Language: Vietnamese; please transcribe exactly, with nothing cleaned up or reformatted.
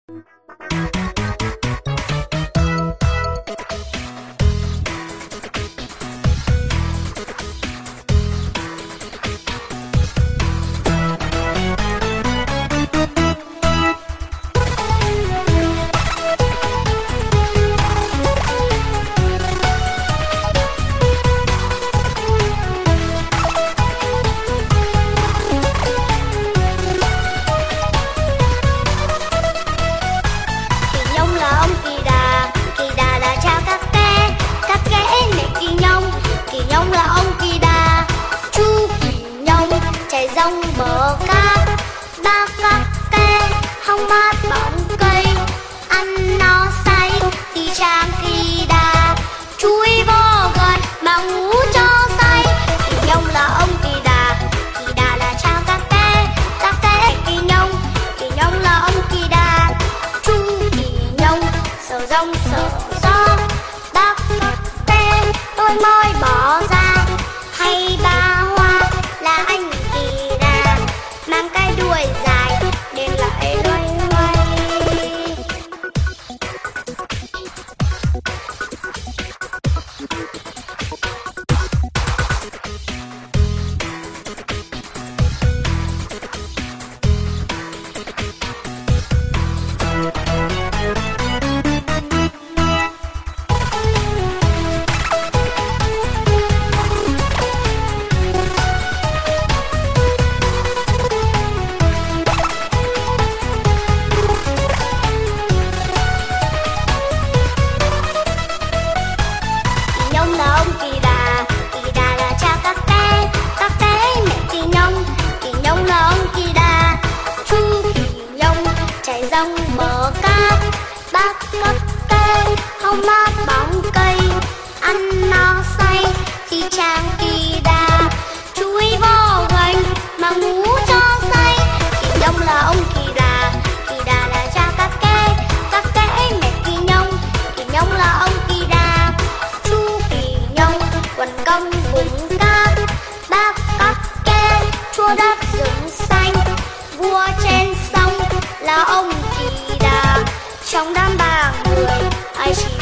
Dòng bờ cát ba cát kê hóng mát bóng cây ăn no say thì chàng kỳ đà chui vô gần mà ngủ cho say. Kỳ nhông là ông kỳ đà, kỳ đà là cha cát kê, cát kê kỳ nhông, kỳ nhông là ông kỳ đà. Chu kỳ nhông sợ rông sợ gió ba cát kê tôi mới bỏ ra. Hay ba hoa là anh kỳ đà mang cái đuôi dài nên lại loay hoay. Dòng bờ cát bác cát kê hóng mát bóng cây ăn no say thì chàng kỳ đà chui vô gành mà ngủ cho say. Kỳ nhông là ông kỳ đà, kỳ đà là cha cát kê, cát kê mẹ kỳ nhông, kỳ nhông là ông kỳ đà. Chu kỳ nhông quần công vùng cát bác cát kê chua đất rừng xanh. Vua trên sông là ông kỳ đà, trong đám ba người ai chỉ